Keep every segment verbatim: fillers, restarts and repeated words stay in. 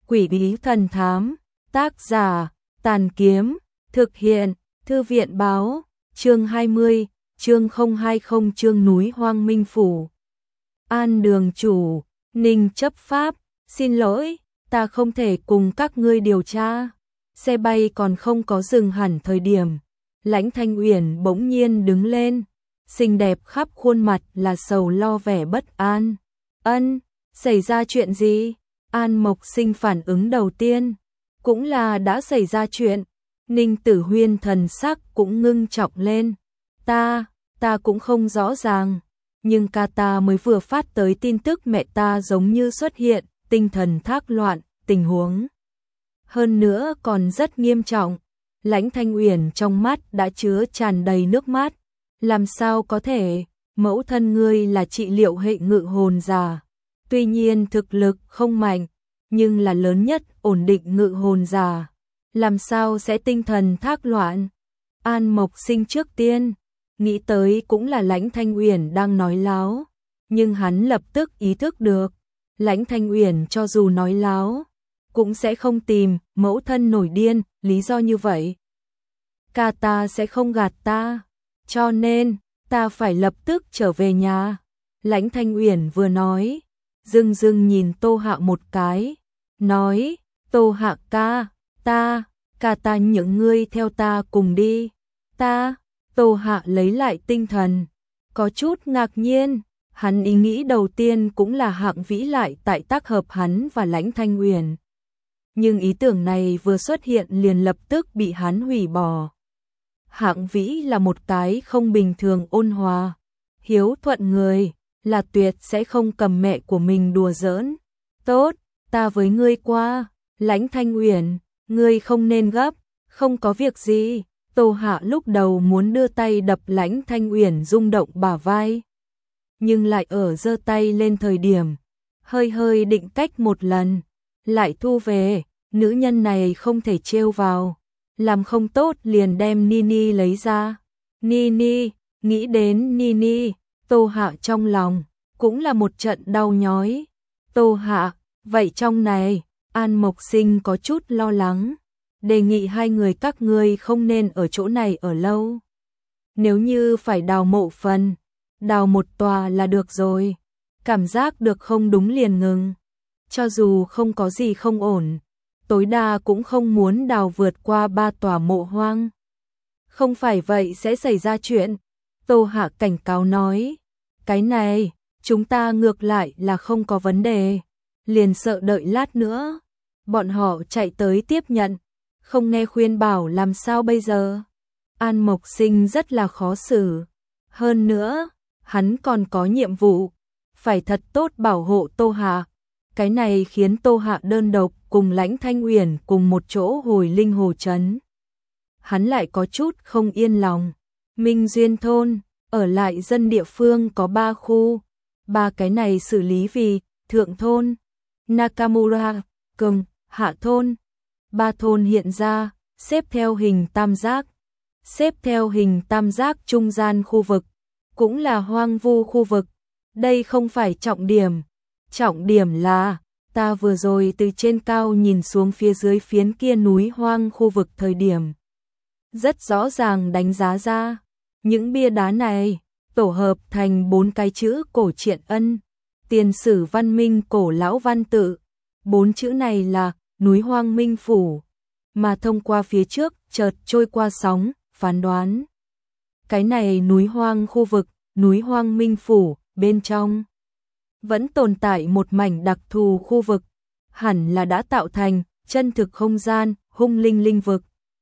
Quỷ bí thần thám, tác giả, Tàn Kiếm, thực hiện, Thư viện báo, chương hai mươi, chương không hai không chương núi Hoang Minh Phủ. An đường chủ, Ninh chấp pháp, xin lỗi, ta không thể cùng các ngươi điều tra. Xe bay còn không có dừng hẳn thời điểm. Lãnh Thanh Uyển bỗng nhiên đứng lên, xinh đẹp khắp khuôn mặt là sầu lo vẻ bất an. Ân, xảy ra chuyện gì? An Mộc Sinh phản ứng đầu tiên, cũng là đã xảy ra chuyện. Ninh Tử Huyên thần sắc cũng ngưng trọng lên. Ta, ta cũng không rõ ràng, nhưng ca ta mới vừa phát tới tin tức mẹ ta giống như xuất hiện, tinh thần thác loạn, tình huống. Hơn nữa còn rất nghiêm trọng. Lãnh Thanh Uyển trong mắt đã chứa tràn đầy nước mắt. Làm sao có thể, mẫu thân ngươi là trị liệu hệ ngự hồn giả. Tuy nhiên thực lực không mạnh, nhưng là lớn nhất ổn định ngự hồn giả. Làm sao sẽ tinh thần thác loạn? An Mộc Sinh trước tiên, nghĩ tới cũng là Lãnh Thanh Uyển đang nói láo. Nhưng hắn lập tức ý thức được, Lãnh Thanh Uyển cho dù nói láo, cũng sẽ không tìm mẫu thân nổi điên, lý do như vậy. Ca ta sẽ không gạt ta, cho nên, ta phải lập tức trở về nhà. Lãnh Thanh Uyển vừa nói, dưng dưng nhìn Tô Hạ một cái, nói, Tô Hạ ca, ta, ca ta những ngươi theo ta cùng đi. Ta, Tô Hạ lấy lại tinh thần, có chút ngạc nhiên, hắn ý nghĩ đầu tiên cũng là Hạng Vĩ lại tại tác hợp hắn và Lãnh Thanh Uyển. Nhưng ý tưởng này vừa xuất hiện liền lập tức bị hắn hủy bỏ. Hạng Vĩ là một cái không bình thường ôn hòa, hiếu thuận người, là tuyệt sẽ không cầm mẹ của mình đùa giỡn. Tốt, ta với ngươi qua. Lãnh Thanh Uyển, ngươi không nên gấp, không có việc gì. Tô Hạ lúc đầu muốn đưa tay đập Lãnh Thanh Uyển rung động bả vai, nhưng lại ở giơ tay lên thời điểm, hơi hơi định cách một lần, lại thu về, nữ nhân này không thể trêu vào. Làm không tốt liền đem Nini lấy ra. Nini, nghĩ đến Nini, Tô Hạ trong lòng cũng là một trận đau nhói. Tô Hạ, vậy trong này, An Mộc Sinh có chút lo lắng, đề nghị hai người các ngươi không nên ở chỗ này ở lâu. Nếu như phải đào mộ phần, đào một tòa là được rồi. Cảm giác được không đúng liền ngừng. Cho dù không có gì không ổn, tối đa cũng không muốn đào vượt qua ba tòa mộ hoang. Không phải vậy sẽ xảy ra chuyện. Tô Hạ cảnh cáo nói, cái này, chúng ta ngược lại là không có vấn đề, liền sợ đợi lát nữa bọn họ chạy tới tiếp nhận, không nghe khuyên bảo làm sao bây giờ. An Mộc Sinh rất là khó xử. Hơn nữa, hắn còn có nhiệm vụ, phải thật tốt bảo hộ Tô Hạ. Cái này khiến Tô Hạ đơn độc cùng Lãnh Thanh Uyển cùng một chỗ hồi linh hồ trấn. Hắn lại có chút không yên lòng. Minh Duyên thôn, ở lại dân địa phương có ba khu, ba cái này xử lý vì thượng thôn, Nakamura, Cường, hạ thôn. Ba thôn hiện ra, xếp theo hình tam giác, xếp theo hình tam giác trung gian khu vực, cũng là hoang vu khu vực. Đây không phải trọng điểm, trọng điểm là ta vừa rồi từ trên cao nhìn xuống phía dưới phiến kia núi hoang khu vực thời điểm, rất rõ ràng đánh giá ra, những bia đá này tổ hợp thành bốn cái chữ cổ triện ân, tiền sử văn minh cổ lão văn tự. Bốn chữ này là núi Hoang Minh Phủ, mà thông qua phía trước chợt trôi qua sóng, phán đoán. Cái này núi hoang khu vực, núi Hoang Minh Phủ, bên trong vẫn tồn tại một mảnh đặc thù khu vực, hẳn là đã tạo thành chân thực không gian, hung linh linh vực.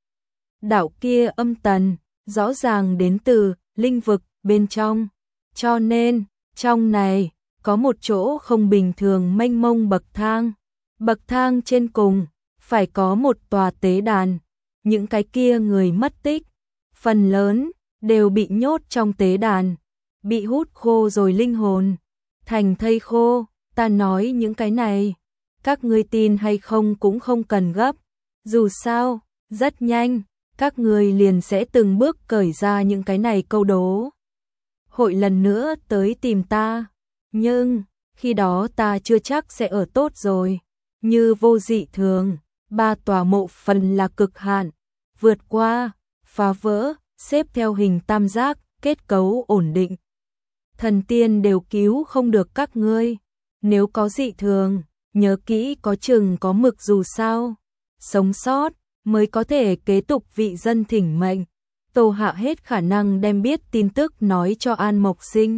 Đạo kia âm tần, rõ ràng đến từ linh vực bên trong, cho nên trong này có một chỗ không bình thường mênh mông bậc thang. Bậc thang trên cùng phải có một tòa tế đàn. Những cái kia người mất tích, phần lớn đều bị nhốt trong tế đàn, bị hút khô rồi linh hồn thành thây khô. Ta nói những cái này, các ngươi tin hay không cũng không cần gấp, dù sao, rất nhanh, các ngươi liền sẽ từng bước cởi ra những cái này câu đố. Hội lần nữa tới tìm ta, nhưng khi đó ta chưa chắc sẽ ở tốt rồi. như vô dị thường, ba tòa mộ phần là cực hạn, vượt qua, phá vỡ, xếp theo hình tam giác, kết cấu ổn định. Thần tiên đều cứu không được các ngươi, nếu có dị thường, nhớ kỹ có chừng có mực dù sao, sống sót mới có thể kế tục vị dân thỉnh mệnh. Tô Hạ hết khả năng đem biết tin tức nói cho An Mộc Sinh.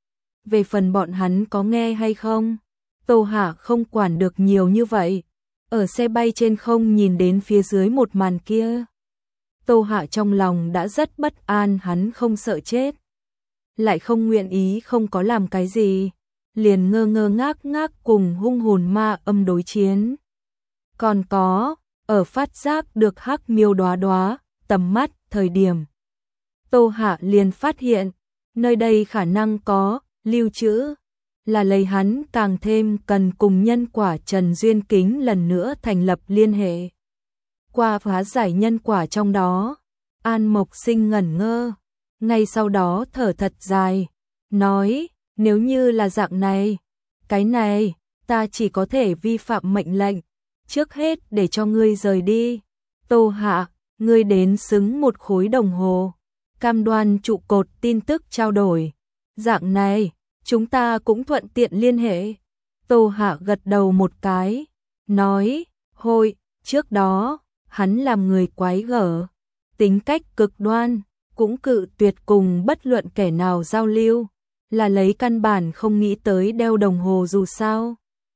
Về phần bọn hắn có nghe hay không, Tô Hạ không quản được nhiều như vậy. Ở xe bay trên không nhìn đến phía dưới một màn kia, Tô Hạ trong lòng đã rất bất an, hắn không sợ chết, lại không nguyện ý không có làm cái gì, liền ngơ ngơ ngác ngác cùng hung hồn ma âm đối chiến. Còn có, ở phát giác được hắc miêu đóa đóa, tầm mắt, thời điểm. Tô Hạ liền phát hiện, nơi đây khả năng có, lưu trữ, là lấy hắn càng thêm cần cùng nhân quả Trần Duyên Kính lần nữa thành lập liên hệ. Qua phá giải nhân quả trong đó, An Mộc Sinh ngẩn ngơ, ngay sau đó thở thật dài, nói, nếu như là dạng này, cái này, ta chỉ có thể vi phạm mệnh lệnh, trước hết để cho ngươi rời đi. Tô Hạ, ngươi đến xứng một khối đồng hồ, cam đoan trụ cột tin tức trao đổi. Dạng này, chúng ta cũng thuận tiện liên hệ. Tô Hạ gật đầu một cái, nói, hồi, trước đó, hắn làm người quái gở, tính cách cực đoan, cũng cự tuyệt cùng bất luận kẻ nào giao lưu, là lấy căn bản không nghĩ tới đeo đồng hồ dù sao.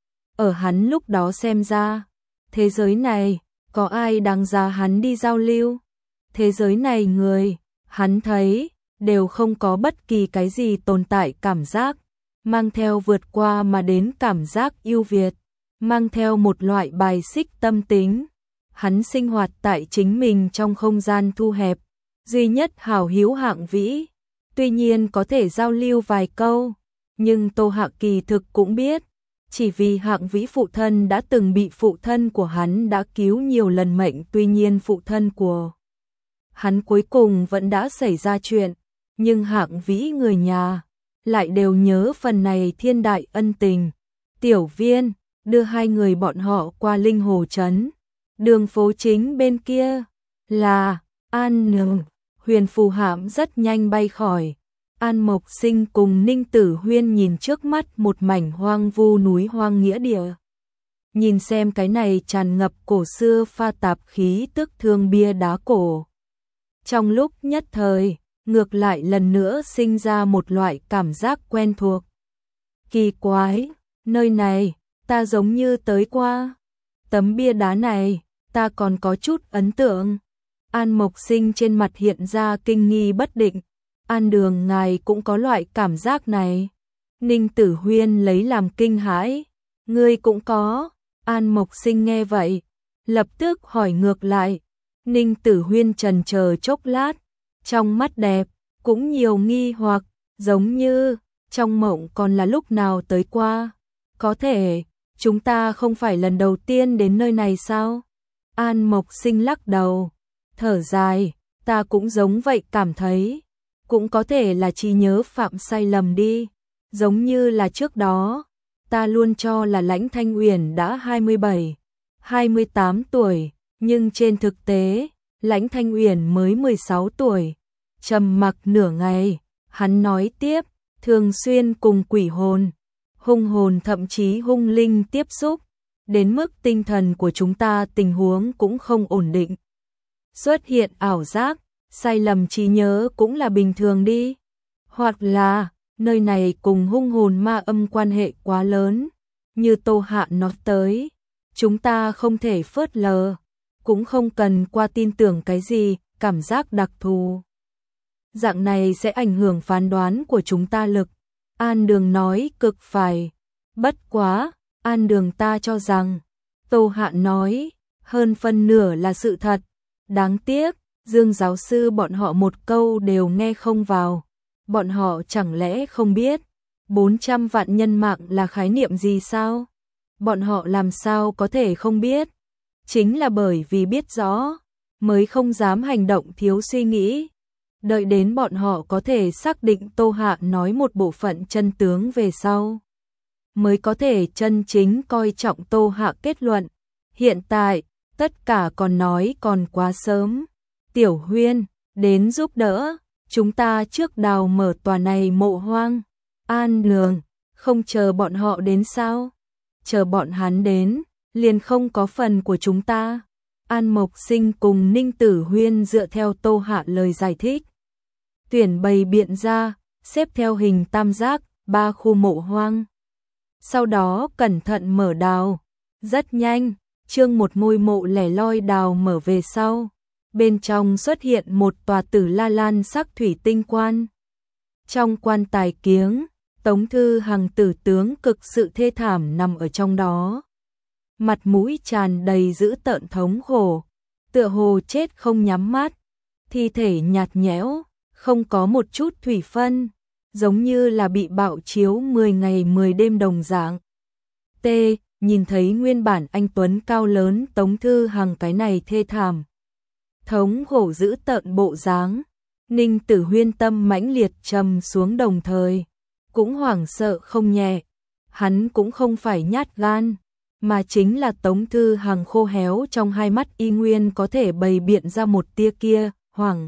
Ở hắn lúc đó xem ra, thế giới này, có ai đáng giá hắn đi giao lưu? Thế giới này người, hắn thấy, đều không có bất kỳ cái gì tồn tại cảm giác, mang theo vượt qua mà đến cảm giác ưu việt, mang theo một loại bài xích tâm tính. Hắn sinh hoạt tại chính mình trong không gian thu hẹp, duy nhất hảo hữu Hạng Vĩ, tuy nhiên có thể giao lưu vài câu, nhưng Tô Hạ kỳ thực cũng biết, chỉ vì Hạng Vĩ phụ thân đã từng bị phụ thân của hắn đã cứu nhiều lần mệnh, tuy nhiên phụ thân của hắn cuối cùng vẫn đã xảy ra chuyện, nhưng Hạng Vĩ người nhà lại đều nhớ phần này thiên đại ân tình. Tiểu Viên đưa hai người bọn họ qua Linh Hồ Trấn, đường phố chính bên kia là An Nương. Huyền phù hạm rất nhanh bay khỏi. An Mộc Sinh cùng Ninh Tử Huyên nhìn trước mắt một mảnh hoang vu núi hoang nghĩa địa. Nhìn xem cái này tràn ngập cổ xưa pha tạp khí tức thương bia đá cổ. Trong lúc nhất thời, ngược lại lần nữa sinh ra một loại cảm giác quen thuộc. Kỳ quái, nơi này, ta giống như tới qua. Tấm bia đá này, ta còn có chút ấn tượng. An Mộc Sinh trên mặt hiện ra kinh nghi bất định. An Đường ngài cũng có loại cảm giác này. Ninh Tử Huyên lấy làm kinh hãi. Ngươi cũng có. An Mộc Sinh nghe vậy, lập tức hỏi ngược lại. Ninh Tử Huyên trần chờ chốc lát, trong mắt đẹp, cũng nhiều nghi hoặc, giống như, trong mộng còn là lúc nào tới qua. Có thể, chúng ta không phải lần đầu tiên đến nơi này sao? An Mộc Sinh lắc đầu, thở dài, ta cũng giống vậy cảm thấy. Cũng có thể là trí nhớ phạm sai lầm đi, giống như là trước đó, ta luôn cho là Lãnh Thanh Uyển đã hai mươi bảy, hai mươi tám tuổi, nhưng trên thực tế, Lãnh Thanh Uyển mới mười sáu tuổi. Trầm mặc nửa ngày, hắn nói tiếp, thường xuyên cùng quỷ hồn, hung hồn thậm chí hung linh tiếp xúc, đến mức tinh thần của chúng ta tình huống cũng không ổn định. Xuất hiện ảo giác, sai lầm trí nhớ cũng là bình thường đi. Hoặc là, nơi này cùng hung hồn ma âm quan hệ quá lớn, như Tô Hạ nói tới, chúng ta không thể phớt lờ, cũng không cần qua tin tưởng cái gì, cảm giác đặc thù. Dạng này sẽ ảnh hưởng phán đoán của chúng ta lực. An Đường nói cực phải. Bất quá, An Đường ta cho rằng, Tô Hạ nói, hơn phân nửa là sự thật. Đáng tiếc, Dương giáo sư bọn họ một câu đều nghe không vào. Bọn họ chẳng lẽ không biết bốn trăm vạn nhân mạng là khái niệm gì sao? Bọn họ làm sao có thể không biết? Chính là bởi vì biết rõ, mới không dám hành động thiếu suy nghĩ. Đợi đến bọn họ có thể xác định Tô Hạ nói một bộ phận chân tướng về sau, mới có thể chân chính coi trọng Tô Hạ kết luận. Hiện tại, tất cả còn nói còn quá sớm. Tiểu Huyên, đến giúp đỡ, chúng ta trước đào mở tòa này mộ hoang. An Lương, không chờ bọn họ đến sao? Chờ bọn hắn đến, liền không có phần của chúng ta. An Mộc Sinh cùng Ninh Tử Huyên dựa theo Tô Hạ lời giải thích. Tuyển bày biện ra, xếp theo hình tam giác, ba khu mộ hoang. Sau đó cẩn thận mở đào. Rất nhanh, chương một ngôi mộ lẻ loi đào mở về sau. Bên trong xuất hiện một tòa tử la lan sắc thủy tinh quan. Trong quan tài kiếng, Tống Thư Hằng tử tướng cực sự thê thảm nằm ở trong đó. Mặt mũi tràn đầy dữ tợn thống khổ, tựa hồ chết không nhắm mắt, thi thể nhạt nhẽo, không có một chút thủy phân, giống như là bị bạo chiếu mười ngày mười đêm đồng dạng. T, nhìn thấy nguyên bản anh tuấn cao lớn Tống Thư Hằng cái này thê thảm, thống khổ dữ tợn bộ dáng, Ninh Tử Huyên tâm mãnh liệt trầm xuống đồng thời, cũng hoảng sợ không nhẹ. Hắn cũng không phải nhát gan, mà chính là Tống Thư Hằng khô héo trong hai mắt y nguyên có thể bày biện ra một tia kia, hoảng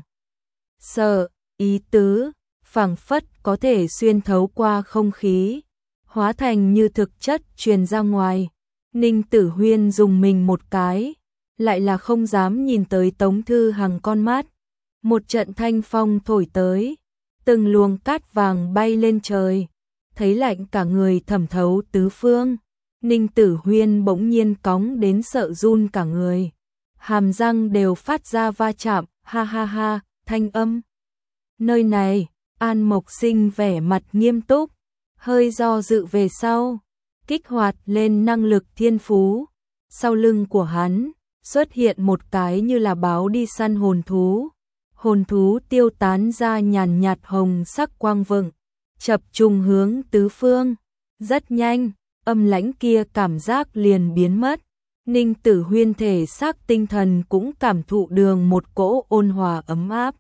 sợ, ý tứ, phảng phất có thể xuyên thấu qua không khí, hóa thành như thực chất truyền ra ngoài. Ninh Tử Huyên dùng mình một cái, lại là không dám nhìn tới Tống Thư Hằng con mắt. Một trận thanh phong thổi tới, từng luồng cát vàng bay lên trời, thấy lạnh cả người thẩm thấu tứ phương. Ninh Tử Huyên bỗng nhiên cóng đến sợ run cả người, hàm răng đều phát ra va chạm, ha ha ha, thanh âm. Nơi này, An Mộc Sinh vẻ mặt nghiêm túc, hơi do dự về sau, kích hoạt lên năng lực thiên phú. Sau lưng của hắn, xuất hiện một cái như là báo đi săn hồn thú. Hồn thú tiêu tán ra nhàn nhạt hồng sắc quang vựng, chập trùng hướng tứ phương. Rất nhanh, âm lãnh kia cảm giác liền biến mất. Ninh Tử Huyên thể xác tinh thần cũng cảm thụ đường một cỗ ôn hòa ấm áp.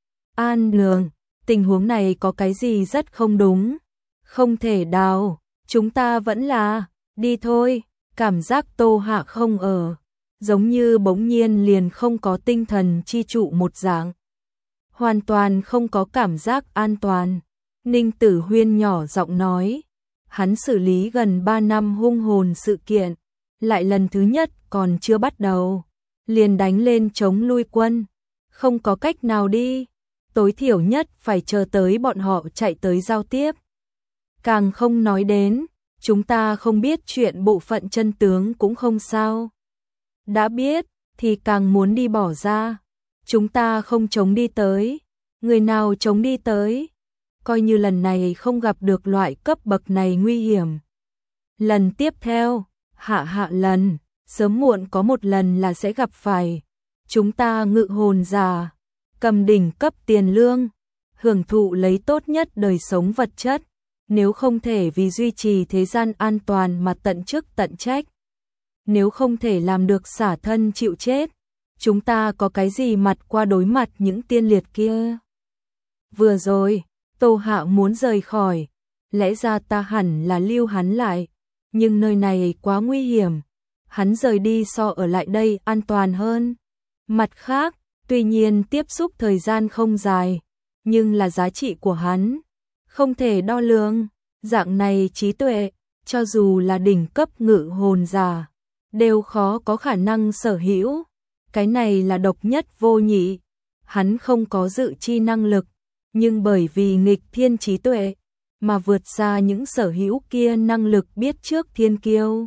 An Lương, tình huống này có cái gì rất không đúng. Không thể đào, chúng ta vẫn là, đi thôi. Cảm giác Tô Hạ không ở, giống như bỗng nhiên liền không có tinh thần chi trụ một dạng. Hoàn toàn không có cảm giác an toàn. Ninh Tử Huyên nhỏ giọng nói, hắn xử lý gần ba năm hung hồn sự kiện, lại lần thứ nhất còn chưa bắt đầu, liền đánh lên chống lui quân, không có cách nào đi, tối thiểu nhất phải chờ tới bọn họ chạy tới giao tiếp. Càng không nói đến, chúng ta không biết chuyện bộ phận chân tướng cũng không sao. Đã biết, thì càng muốn đi bỏ ra. Chúng ta không chống đi tới. Người nào chống đi tới? Coi như lần này không gặp được loại cấp bậc này nguy hiểm. Lần tiếp theo, hạ hạ lần, sớm muộn có một lần là sẽ gặp phải. Chúng ta ngự hồn già, cầm đỉnh cấp tiền lương, hưởng thụ lấy tốt nhất đời sống vật chất. Nếu không thể vì duy trì thế gian an toàn mà tận chức tận trách, nếu không thể làm được xả thân chịu chết, chúng ta có cái gì mặt qua đối mặt những tiên liệt kia. Vừa rồi, Tô Hạ muốn rời khỏi, lẽ ra ta hẳn là lưu hắn lại, nhưng nơi này quá nguy hiểm, hắn rời đi so ở lại đây an toàn hơn. Mặt khác, tuy nhiên tiếp xúc thời gian không dài, nhưng là giá trị của hắn không thể đo lường. Dạng này trí tuệ, cho dù là đỉnh cấp ngự hồn giả, đều khó có khả năng sở hữu. Cái này là độc nhất vô nhị. Hắn không có dự chi năng lực, nhưng bởi vì nghịch thiên trí tuệ, mà vượt xa những sở hữu kia năng lực biết trước thiên kiêu.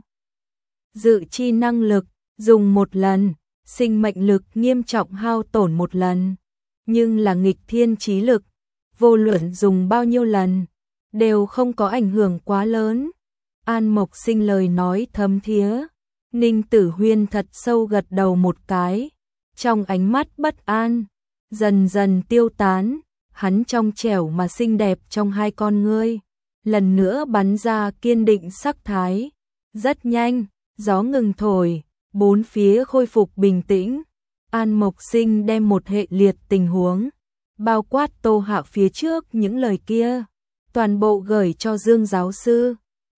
Dự chi năng lực, dùng một lần, sinh mệnh lực nghiêm trọng hao tổn một lần. Nhưng là nghịch thiên trí lực, vô luận dùng bao nhiêu lần, đều không có ảnh hưởng quá lớn. An Mộc Sinh lời nói thấm thía. Ninh Tử Huyên thật sâu gật đầu một cái, trong ánh mắt bất an dần dần tiêu tán, hắn trong trẻo mà xinh đẹp trong hai con ngươi lần nữa bắn ra kiên định sắc thái. Rất nhanh, gió ngừng thổi, bốn phía khôi phục bình tĩnh. An Mộc Sinh đem một hệ liệt tình huống, bao quát Tô Hạ phía trước những lời kia, toàn bộ gửi cho Dương giáo sư.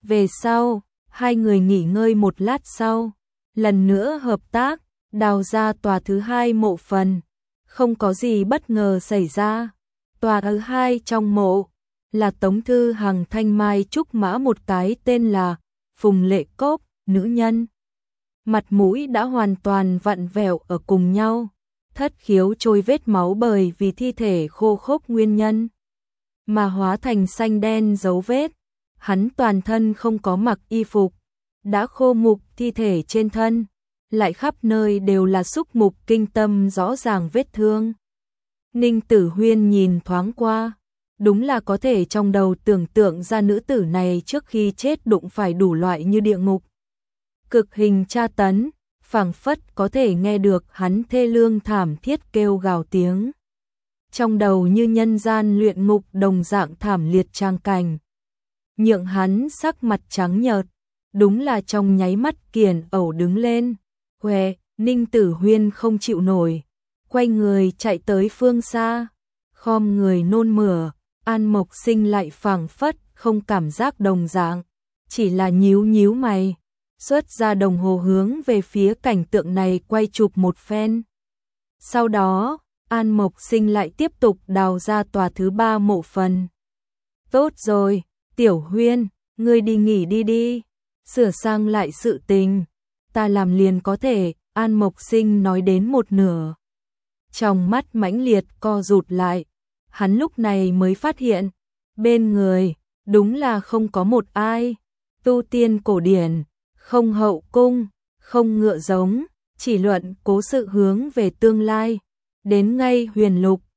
Về sau, hai người nghỉ ngơi một lát sau, lần nữa hợp tác, đào ra tòa thứ hai mộ phần. Không có gì bất ngờ xảy ra. Tòa thứ hai trong mộ là Tống Thư Hằng thanh mai trúc mã một cái tên là Phùng Lệ Cốc, nữ nhân. Mặt mũi đã hoàn toàn vặn vẹo ở cùng nhau, thất khiếu trôi vết máu bởi vì thi thể khô khốc nguyên nhân, mà hóa thành xanh đen dấu vết. Hắn toàn thân không có mặc y phục, đã khô mục, thi thể trên thân lại khắp nơi đều là xúc mục kinh tâm rõ ràng vết thương. Ninh Tử Huyên nhìn thoáng qua, đúng là có thể trong đầu tưởng tượng ra nữ tử này trước khi chết đụng phải đủ loại như địa ngục, cực hình tra tấn, phảng phất có thể nghe được hắn thê lương thảm thiết kêu gào tiếng. Trong đầu như nhân gian luyện ngục đồng dạng thảm liệt trang cảnh, nhượng hắn sắc mặt trắng nhợt, đúng là trong nháy mắt kiền ẩu đứng lên. Huệ, Ninh Tử Huyên không chịu nổi, quay người chạy tới phương xa, khom người nôn mửa. An Mộc Sinh lại phảng phất không cảm giác đồng dạng, chỉ là nhíu nhíu mày, xuất ra đồng hồ hướng về phía cảnh tượng này quay chụp một phen. Sau đó, An Mộc Sinh lại tiếp tục đào ra tòa thứ ba mộ phần. Tốt rồi, Tiểu Huyên, ngươi đi nghỉ đi đi, sửa sang lại sự tình, ta làm liền có thể. An Mộc Sinh nói đến một nửa, trong mắt mãnh liệt co rụt lại, hắn lúc này mới phát hiện, bên người, đúng là không có một ai. Tu tiên cổ điển, không hậu cung, không ngựa giống, chỉ luận cố sự hướng về tương lai, đến ngay huyền lục,